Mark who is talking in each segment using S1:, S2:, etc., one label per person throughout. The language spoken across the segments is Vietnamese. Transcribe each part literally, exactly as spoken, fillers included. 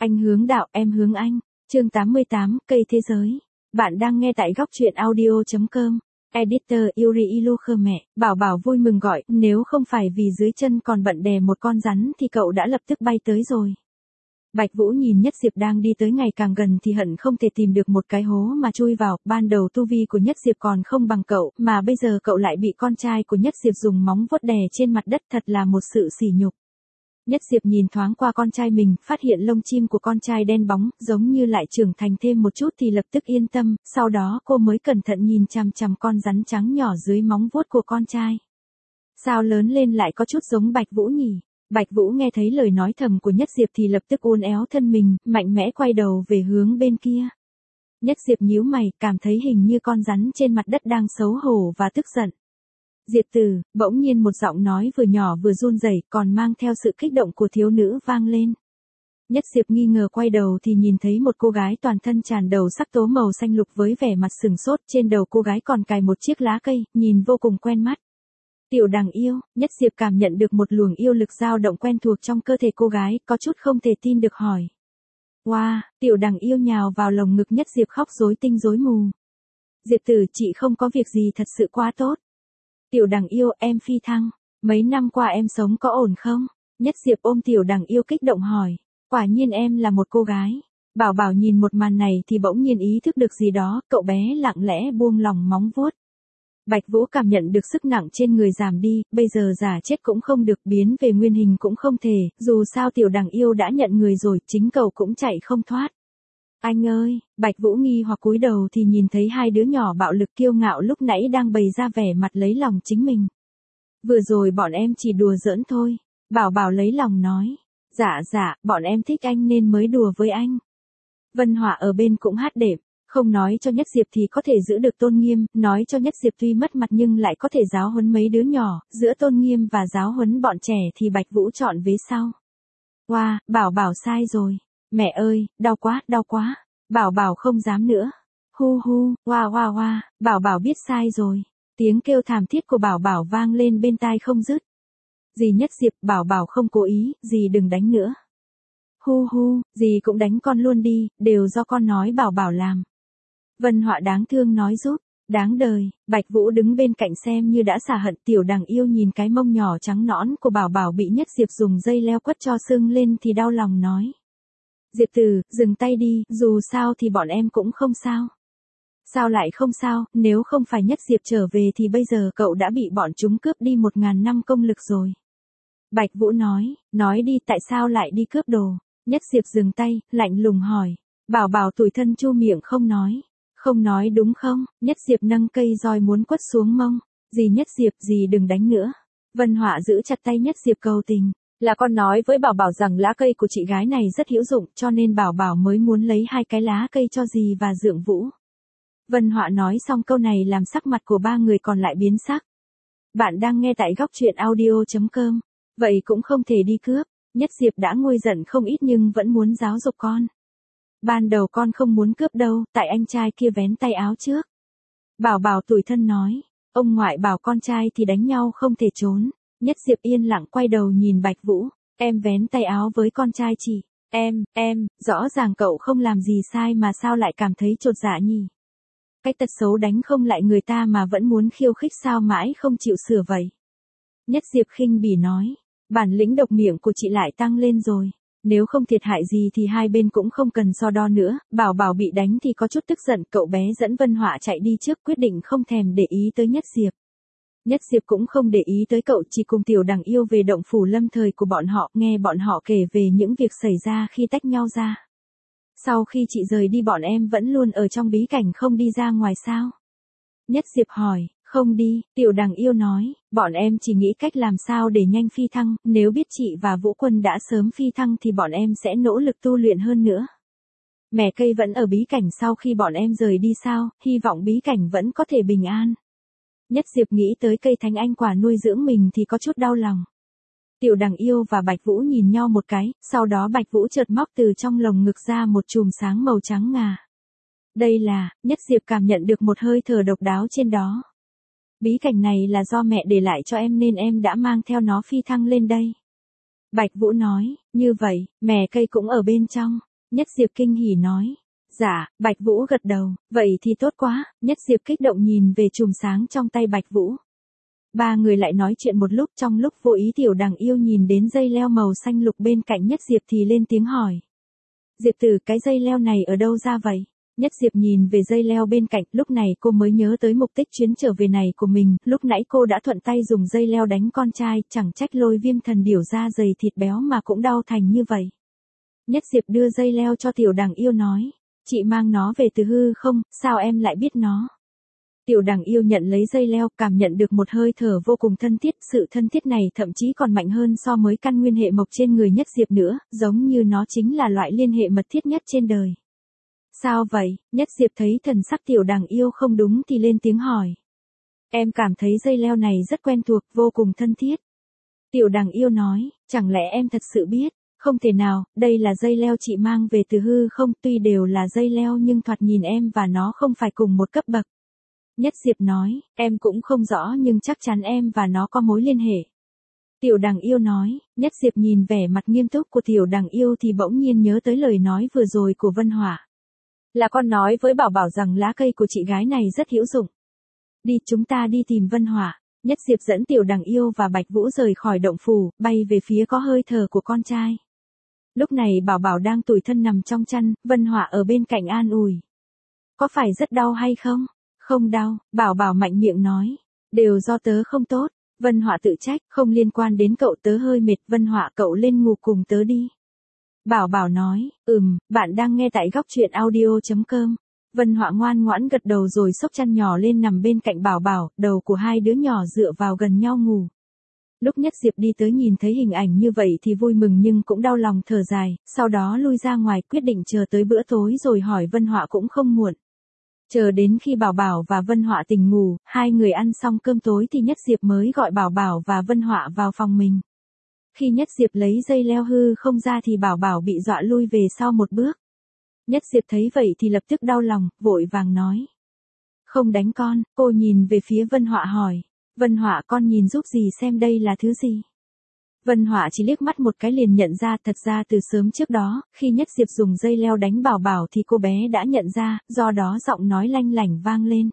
S1: Anh hướng đạo, em hướng anh. Chương tám mươi tám, cây thế giới. Bạn đang nghe tại góc truyện audio chấm com. Editor Yuri Ilukher mẹ, Bảo Bảo vui mừng gọi, nếu không phải vì dưới chân còn bận đè một con rắn thì cậu đã lập tức bay tới rồi. Bạch Vũ nhìn Nhất Diệp đang đi tới ngày càng gần thì hận không thể tìm được một cái hố mà chui vào, ban đầu tu vi của Nhất Diệp còn không bằng cậu, mà bây giờ cậu lại bị con trai của Nhất Diệp dùng móng vuốt đè trên mặt đất, thật là một sự sỉ nhục. Nhất Diệp nhìn thoáng qua con trai mình, phát hiện lông chim của con trai đen bóng, giống như lại trưởng thành thêm một chút thì lập tức yên tâm, sau đó cô mới cẩn thận nhìn chằm chằm con rắn trắng nhỏ dưới móng vuốt của con trai. Sao lớn lên lại có chút giống Bạch Vũ nhỉ? Bạch Vũ nghe thấy lời nói thầm của Nhất Diệp thì lập tức uốn éo thân mình, mạnh mẽ quay đầu về hướng bên kia. Nhất Diệp nhíu mày, cảm thấy hình như con rắn trên mặt đất đang xấu hổ và tức giận. Diệp Tử, bỗng nhiên một giọng nói vừa nhỏ vừa run rẩy, còn mang theo sự kích động của thiếu nữ vang lên. Nhất Diệp nghi ngờ quay đầu thì nhìn thấy một cô gái toàn thân tràn đầu sắc tố màu xanh lục với vẻ mặt sừng sốt, trên đầu cô gái còn cài một chiếc lá cây, nhìn vô cùng quen mắt. Tiểu Đằng Yêu, Nhất Diệp cảm nhận được một luồng yêu lực dao động quen thuộc trong cơ thể cô gái, có chút không thể tin được hỏi. Wow, Tiểu Đằng Yêu nhào vào lồng ngực Nhất Diệp khóc rối tinh rối mù. Diệp Tử, chị không có việc gì, thật sự quá tốt. Tiểu Đằng Yêu, em phi thăng, mấy năm qua em sống có ổn không? Nhất Diệp ôm Tiểu Đằng Yêu kích động hỏi, quả nhiên em là một cô gái. Bảo Bảo nhìn một màn này thì bỗng nhiên ý thức được gì đó, cậu bé lặng lẽ buông lỏng móng vuốt. Bạch Vũ cảm nhận được sức nặng trên người giảm đi, bây giờ giả chết cũng không được, biến về nguyên hình cũng không thể, dù sao Tiểu Đằng Yêu đã nhận người rồi, chính cậu cũng chạy không thoát. Anh ơi, Bạch Vũ nghi hoặc cúi đầu thì nhìn thấy hai đứa nhỏ bạo lực kiêu ngạo lúc nãy đang bày ra vẻ mặt lấy lòng chính mình. Vừa rồi bọn em chỉ đùa giỡn thôi, Bảo Bảo lấy lòng nói. Dạ dạ, bọn em thích anh nên mới đùa với anh. Vân Họa ở bên cũng hát đệm, không nói cho Nhất Diệp thì có thể giữ được tôn nghiêm, nói cho Nhất Diệp tuy mất mặt nhưng lại có thể giáo huấn mấy đứa nhỏ, giữa tôn nghiêm và giáo huấn bọn trẻ thì Bạch Vũ chọn vế sau. Wow, Bảo Bảo sai rồi. Mẹ ơi, đau quá, đau quá. Bảo Bảo không dám nữa. Hu hu, hoa hoa hoa, Bảo Bảo biết sai rồi. Tiếng kêu thảm thiết của Bảo Bảo vang lên bên tai không dứt. Dì Nhất Diệp, Bảo Bảo không cố ý, dì đừng đánh nữa. Hu hu, dì cũng đánh con luôn đi, đều do con nói Bảo Bảo làm. Vân Họa đáng thương nói giúp, đáng đời. Bạch Vũ đứng bên cạnh xem như đã xả hận. Tiểu Đằng Yêu nhìn cái mông nhỏ trắng nõn của Bảo Bảo bị Nhất Diệp dùng dây leo quất cho sưng lên thì đau lòng nói. Diệp Tử, dừng tay đi, dù sao thì bọn em cũng không sao. Sao lại không sao, nếu không phải Nhất Diệp trở về thì bây giờ cậu đã bị bọn chúng cướp đi một ngàn năm công lực rồi. Bạch Vũ nói, nói đi tại sao lại đi cướp đồ. Nhất Diệp dừng tay, lạnh lùng hỏi. Bảo Bảo tủi thân chu miệng không nói. Không nói đúng không? Nhất Diệp nâng cây roi muốn quất xuống mông. Dì Nhất Diệp, dì đừng đánh nữa. Vân Họa giữ chặt tay Nhất Diệp cầu tình. Là con nói với Bảo Bảo rằng lá cây của chị gái này rất hữu dụng, cho nên Bảo Bảo mới muốn lấy hai cái lá cây cho dì và Dượng Vũ. Vân Họa nói xong câu này làm sắc mặt của ba người còn lại biến sắc. Bạn đang nghe tại góc truyện audio chấm com. Vậy cũng không thể đi cướp. Nhất Diệp đã nguôi giận không ít nhưng vẫn muốn giáo dục con. Ban đầu con không muốn cướp đâu, tại anh trai kia vén tay áo trước. Bảo Bảo tủi thân nói, ông ngoại bảo con trai thì đánh nhau không thể trốn. Nhất Diệp yên lặng quay đầu nhìn Bạch Vũ, em vén tay áo với con trai chị, em, em, rõ ràng cậu không làm gì sai mà sao lại cảm thấy chột dạ nhỉ? Cái tật xấu đánh không lại người ta mà vẫn muốn khiêu khích sao mãi không chịu sửa vậy? Nhất Diệp khinh bỉ nói, bản lĩnh độc miệng của chị lại tăng lên rồi, nếu không thiệt hại gì thì hai bên cũng không cần so đo nữa. Bảo Bảo bị đánh thì có chút tức giận, cậu bé dẫn Vân Họa chạy đi trước, quyết định không thèm để ý tới Nhất Diệp. Nhất Diệp cũng không để ý tới cậu, chỉ cùng Tiểu Đằng Yêu về động phủ lâm thời của bọn họ, nghe bọn họ kể về những việc xảy ra khi tách nhau ra. Sau khi chị rời đi bọn em vẫn luôn ở trong bí cảnh không đi ra ngoài sao? Nhất Diệp hỏi, không đi, Tiểu Đằng Yêu nói, bọn em chỉ nghĩ cách làm sao để nhanh phi thăng, nếu biết chị và Vũ Quân đã sớm phi thăng thì bọn em sẽ nỗ lực tu luyện hơn nữa. Mẹ cây vẫn ở bí cảnh sau khi bọn em rời đi sao, hy vọng bí cảnh vẫn có thể bình an. Nhất Diệp nghĩ tới cây thánh anh quả nuôi dưỡng mình thì có chút đau lòng. Tiểu Đằng Yêu và Bạch Vũ nhìn nhau một cái, sau đó Bạch Vũ chợt móc từ trong lồng ngực ra một chùm sáng màu trắng ngà. Đây là, Nhất Diệp cảm nhận được một hơi thở độc đáo trên đó. Bí cảnh này là do mẹ để lại cho em nên em đã mang theo nó phi thăng lên đây. Bạch Vũ nói, như vậy, mẹ cây cũng ở bên trong. Nhất Diệp kinh hỉ nói. Dạ, Bạch Vũ gật đầu, vậy thì tốt quá, Nhất Diệp kích động nhìn về chùm sáng trong tay Bạch Vũ. Ba người lại nói chuyện một lúc, trong lúc vô ý Tiểu Đằng Yêu nhìn đến dây leo màu xanh lục bên cạnh Nhất Diệp thì lên tiếng hỏi. Diệp Tử, cái dây leo này ở đâu ra vậy? Nhất Diệp nhìn về dây leo bên cạnh, lúc này cô mới nhớ tới mục đích chuyến trở về này của mình, lúc nãy cô đã thuận tay dùng dây leo đánh con trai, chẳng trách Lôi Viêm Thần điểu ra dày thịt béo mà cũng đau thành như vậy. Nhất Diệp đưa dây leo cho Tiểu Đằng Yêu nói, chị mang nó về từ hư không, sao em lại biết nó? Tiểu Đằng Yêu nhận lấy dây leo, cảm nhận được một hơi thở vô cùng thân thiết, sự thân thiết này thậm chí còn mạnh hơn so với căn nguyên hệ mộc trên người Nhất Diệp nữa, giống như nó chính là loại liên hệ mật thiết nhất trên đời. Sao vậy? Nhất Diệp thấy thần sắc Tiểu Đằng Yêu không đúng thì lên tiếng hỏi. Em cảm thấy dây leo này rất quen thuộc, vô cùng thân thiết. Tiểu Đằng Yêu nói, chẳng lẽ em thật sự biết? Không thể nào, đây là dây leo chị mang về từ hư không, tuy đều là dây leo nhưng thoạt nhìn em và nó không phải cùng một cấp bậc. Nhất Diệp nói, em cũng không rõ nhưng chắc chắn em và nó có mối liên hệ. Tiểu Đằng Yêu nói, Nhất Diệp nhìn vẻ mặt nghiêm túc của Tiểu Đằng Yêu thì bỗng nhiên nhớ tới lời nói vừa rồi của Vân Hỏa. Là con nói với Bảo Bảo rằng lá cây của chị gái này rất hữu dụng. Đi, chúng ta đi tìm Vân Hỏa. Nhất Diệp dẫn Tiểu Đằng Yêu và Bạch Vũ rời khỏi động phủ, bay về phía có hơi thở của con trai. Lúc này Bảo Bảo đang tủi thân nằm trong chăn, Vân Hỏa ở bên cạnh an ủi. Có phải rất đau hay không? Không đau, Bảo Bảo mạnh miệng nói. Đều do tớ không tốt. Vân Hỏa tự trách, không liên quan đến cậu, tớ hơi mệt. Vân Hỏa, cậu lên ngủ cùng tớ đi. Bảo Bảo nói, ừm, bạn đang nghe tại góc truyện audio chấm com. Vân Hỏa ngoan ngoãn gật đầu rồi xốc chăn nhỏ lên nằm bên cạnh Bảo Bảo, đầu của hai đứa nhỏ dựa vào gần nhau ngủ. Lúc Nhất Diệp đi tới nhìn thấy hình ảnh như vậy thì vui mừng nhưng cũng đau lòng thở dài, sau đó lui ra ngoài quyết định chờ tới bữa tối rồi hỏi Vân Hỏa cũng không muộn. Chờ đến khi Bảo Bảo và Vân Hỏa tỉnh ngủ, hai người ăn xong cơm tối thì Nhất Diệp mới gọi Bảo Bảo và Vân Hỏa vào phòng mình. Khi Nhất Diệp lấy dây leo hư không ra thì Bảo Bảo bị dọa lui về sau một bước. Nhất Diệp thấy vậy thì lập tức đau lòng, vội vàng nói. Không đánh con, cô nhìn về phía Vân Hỏa hỏi. Vân Hỏa, con nhìn giúp gì xem đây là thứ gì? Vân Hỏa chỉ liếc mắt một cái liền nhận ra, thật ra từ sớm trước đó, khi Nhất Diệp dùng dây leo đánh Bảo Bảo thì cô bé đã nhận ra, do đó giọng nói lanh lảnh vang lên.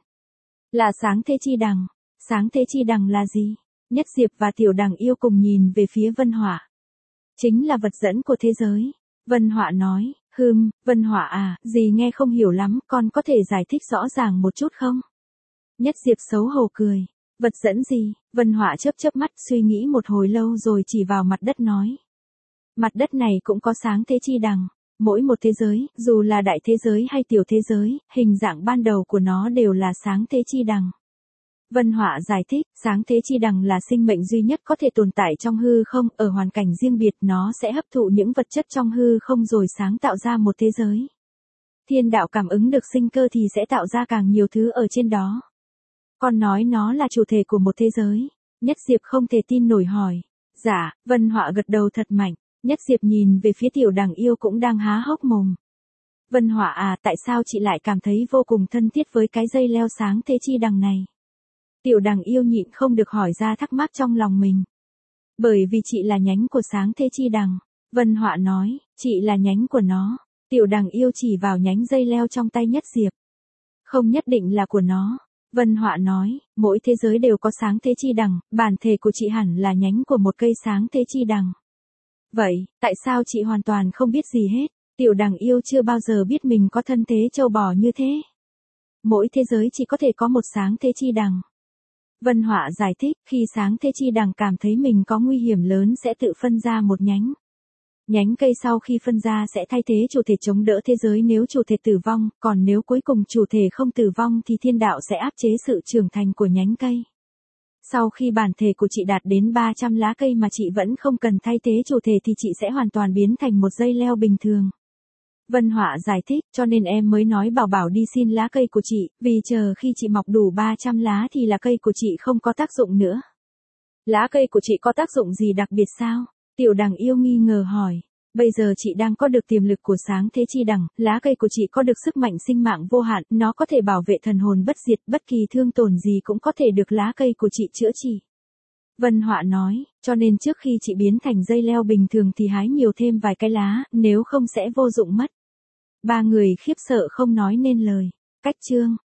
S1: Là sáng thế chi đằng. Sáng thế chi đằng là gì? Nhất Diệp và Tiểu Đằng Yêu cùng nhìn về phía Vân Hỏa. Chính là vật dẫn của thế giới. Vân Hỏa nói, hừm, Vân Hỏa à, dì nghe không hiểu lắm, con có thể giải thích rõ ràng một chút không? Nhất Diệp xấu hổ cười. Vật dẫn gì? Vân Hỏa chớp chớp mắt suy nghĩ một hồi lâu rồi chỉ vào mặt đất nói. Mặt đất này cũng có sáng thế chi đằng. Mỗi một thế giới, dù là đại thế giới hay tiểu thế giới, hình dạng ban đầu của nó đều là sáng thế chi đằng. Vân Hỏa giải thích, sáng thế chi đằng là sinh mệnh duy nhất có thể tồn tại trong hư không, ở hoàn cảnh riêng biệt nó sẽ hấp thụ những vật chất trong hư không rồi sáng tạo ra một thế giới. Thiên đạo cảm ứng được sinh cơ thì sẽ tạo ra càng nhiều thứ ở trên đó. Con nói nó là chủ thể của một thế giới. Nhất Diệp không thể tin nổi hỏi. Dạ, Vân Hỏa gật đầu thật mạnh. Nhất Diệp nhìn về phía Tiểu Đằng Yêu cũng đang há hốc mồm. Vân Hỏa à, tại sao chị lại cảm thấy vô cùng thân thiết với cái dây leo sáng thế chi đằng này? Tiểu Đằng Yêu nhịn không được hỏi ra thắc mắc trong lòng mình. Bởi vì chị là nhánh của sáng thế chi đằng. Vân Hỏa nói, chị là nhánh của nó. Tiểu Đằng Yêu chỉ vào nhánh dây leo trong tay Nhất Diệp. Không nhất định là của nó. Vân Hỏa nói, mỗi thế giới đều có sáng thế chi đằng, bản thể của chị hẳn là nhánh của một cây sáng thế chi đằng. Vậy, tại sao chị hoàn toàn không biết gì hết? Tiểu Đằng Yêu chưa bao giờ biết mình có thân thế trâu bò như thế. Mỗi thế giới chỉ có thể có một sáng thế chi đằng. Vân Hỏa giải thích, khi sáng thế chi đằng cảm thấy mình có nguy hiểm lớn sẽ tự phân ra một nhánh. Nhánh cây sau khi phân ra sẽ thay thế chủ thể chống đỡ thế giới nếu chủ thể tử vong, còn nếu cuối cùng chủ thể không tử vong thì thiên đạo sẽ áp chế sự trưởng thành của nhánh cây. Sau khi bản thể của chị đạt đến ba trăm lá cây mà chị vẫn không cần thay thế chủ thể thì chị sẽ hoàn toàn biến thành một dây leo bình thường. Vân Hỏa giải thích, cho nên em mới nói Bảo Bảo đi xin lá cây của chị, vì chờ khi chị mọc đủ ba trăm lá thì lá cây của chị không có tác dụng nữa. Lá cây của chị có tác dụng gì đặc biệt sao? Tiểu Đằng Yêu nghi ngờ hỏi. Bây giờ chị đang có được tiềm lực của sáng thế chi đằng, lá cây của chị có được sức mạnh sinh mạng vô hạn, nó có thể bảo vệ thần hồn bất diệt, bất kỳ thương tổn gì cũng có thể được lá cây của chị chữa trị. Vân Hỏa nói, cho nên trước khi chị biến thành dây leo bình thường thì hái nhiều thêm vài cái lá, nếu không sẽ vô dụng mất. Ba người khiếp sợ không nói nên lời. Cách chương